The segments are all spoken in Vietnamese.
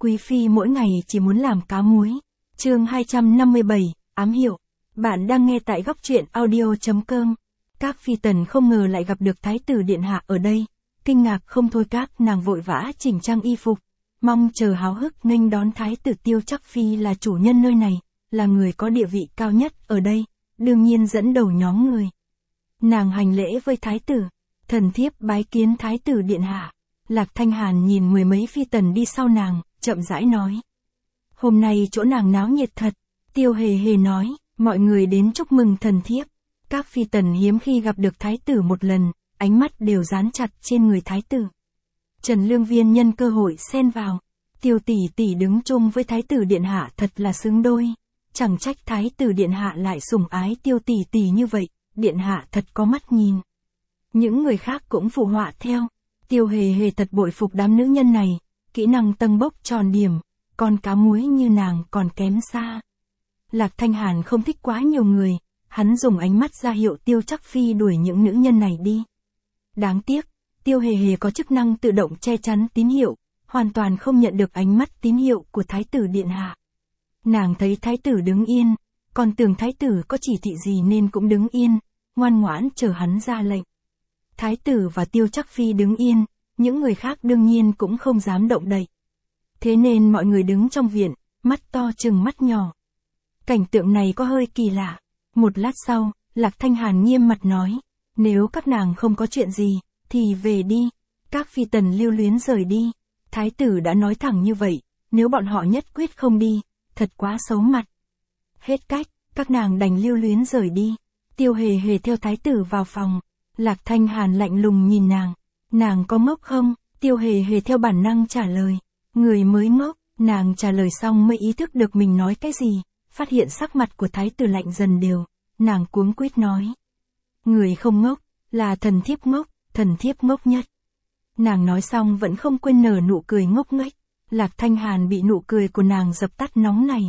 quý phi mỗi ngày chỉ muốn làm cá muối. Chương 257, ám hiệu. Bạn đang nghe tại góc truyện audio.com. Các phi tần không ngờ lại gặp được thái tử điện hạ ở đây, kinh ngạc không thôi, các nàng vội vã chỉnh trang y phục, mong chờ háo hức nghênh đón thái tử. Tiêu Trắc Phi là chủ nhân nơi này, là người có địa vị cao nhất ở đây, đương nhiên dẫn đầu nhóm người. Nàng hành lễ với thái tử, thần thiếp bái kiến thái tử điện hạ. Lạc Thanh Hàn nhìn mười mấy phi tần đi sau nàng, chậm rãi nói. Hôm nay chỗ nàng náo nhiệt thật. Tiêu Hề Hề nói, mọi người đến chúc mừng thần thiếp. Các phi tần hiếm khi gặp được thái tử một lần, ánh mắt đều dán chặt trên người thái tử. Trần Lương Viên nhân cơ hội xen vào. Tiêu tỷ tỷ đứng chung với thái tử điện hạ thật là xứng đôi. Chẳng trách thái tử điện hạ lại sủng ái Tiêu tỷ tỷ như vậy, điện hạ thật có mắt nhìn. Những người khác cũng phụ họa theo. Tiêu Hề Hề thật bội phục đám nữ nhân này, kỹ năng tâng bốc tròn điểm, con cá muối như nàng còn kém xa. Lạc Thanh Hàn không thích quá nhiều người, hắn dùng ánh mắt ra hiệu Tiêu Trắc Phi đuổi những nữ nhân này đi. Đáng tiếc, Tiêu Hề Hề có chức năng tự động che chắn tín hiệu, hoàn toàn không nhận được ánh mắt tín hiệu của thái tử điện hạ. Nàng thấy thái tử đứng yên, còn tưởng thái tử có chỉ thị gì nên cũng đứng yên, ngoan ngoãn chờ hắn ra lệnh. Thái tử và Tiêu Trắc Phi đứng yên, những người khác đương nhiên cũng không dám động đậy. Thế nên mọi người đứng trong viện, mắt to chừng mắt nhỏ. Cảnh tượng này có hơi kỳ lạ. Một lát sau, Lạc Thanh Hàn nghiêm mặt nói, nếu các nàng không có chuyện gì, thì về đi. Các phi tần lưu luyến rời đi. Thái tử đã nói thẳng như vậy, nếu bọn họ nhất quyết không đi, thật quá xấu mặt. Hết cách, các nàng đành lưu luyến rời đi. Tiêu Hề Hề theo thái tử vào phòng. Lạc Thanh Hàn lạnh lùng nhìn nàng có ngốc không? Tiêu Hề Hề theo bản năng trả lời, người mới ngốc. Nàng trả lời xong mới ý thức được mình nói cái gì, phát hiện sắc mặt của thái tử lạnh dần đều, nàng cuống quýt nói. Người không ngốc, là thần thiếp ngốc nhất. Nàng nói xong vẫn không quên nở nụ cười ngốc nghếch. Lạc Thanh Hàn bị nụ cười của nàng dập tắt nóng này.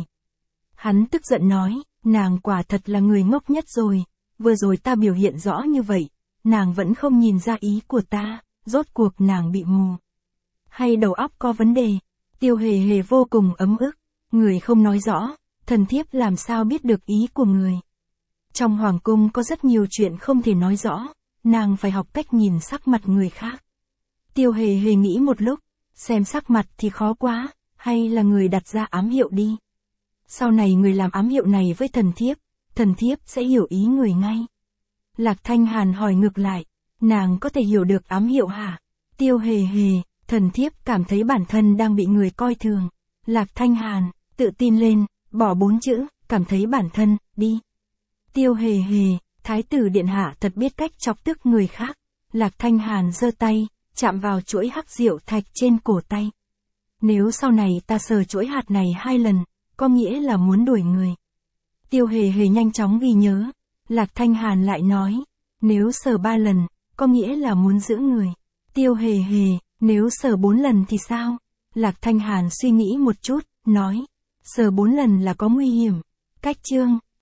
Hắn tức giận nói, nàng quả thật là người ngốc nhất rồi, vừa rồi ta biểu hiện rõ như vậy. Nàng vẫn không nhìn ra ý của ta, rốt cuộc nàng bị mù. Hay đầu óc có vấn đề? Tiêu Hề Hề vô cùng ấm ức, người không nói rõ, thần thiếp làm sao biết được ý của người. Trong hoàng cung có rất nhiều chuyện không thể nói rõ, nàng phải học cách nhìn sắc mặt người khác. Tiêu Hề Hề nghĩ một lúc, xem sắc mặt thì khó quá, hay là người đặt ra ám hiệu đi. Sau này người làm ám hiệu này với thần thiếp sẽ hiểu ý người ngay. Lạc Thanh Hàn hỏi ngược lại, nàng có thể hiểu được ám hiệu hả? Tiêu Hề Hề, thần thiếp cảm thấy bản thân đang bị người coi thường. Lạc Thanh Hàn, tự tin lên, bỏ 4 chữ, cảm thấy bản thân, đi. Tiêu Hề Hề, thái tử điện hạ thật biết cách chọc tức người khác. Lạc Thanh Hàn giơ tay, chạm vào chuỗi hắc diệu thạch trên cổ tay. Nếu sau này ta sờ chuỗi hạt này 2 lần, có nghĩa là muốn đuổi người. Tiêu Hề Hề nhanh chóng ghi nhớ. Lạc Thanh Hàn lại nói, nếu sờ 3 lần, có nghĩa là muốn giữ người. Tiêu Hề Hề, nếu sờ 4 lần thì sao? Lạc Thanh Hàn suy nghĩ một chút, nói, sờ 4 lần là có nguy hiểm. Cách chương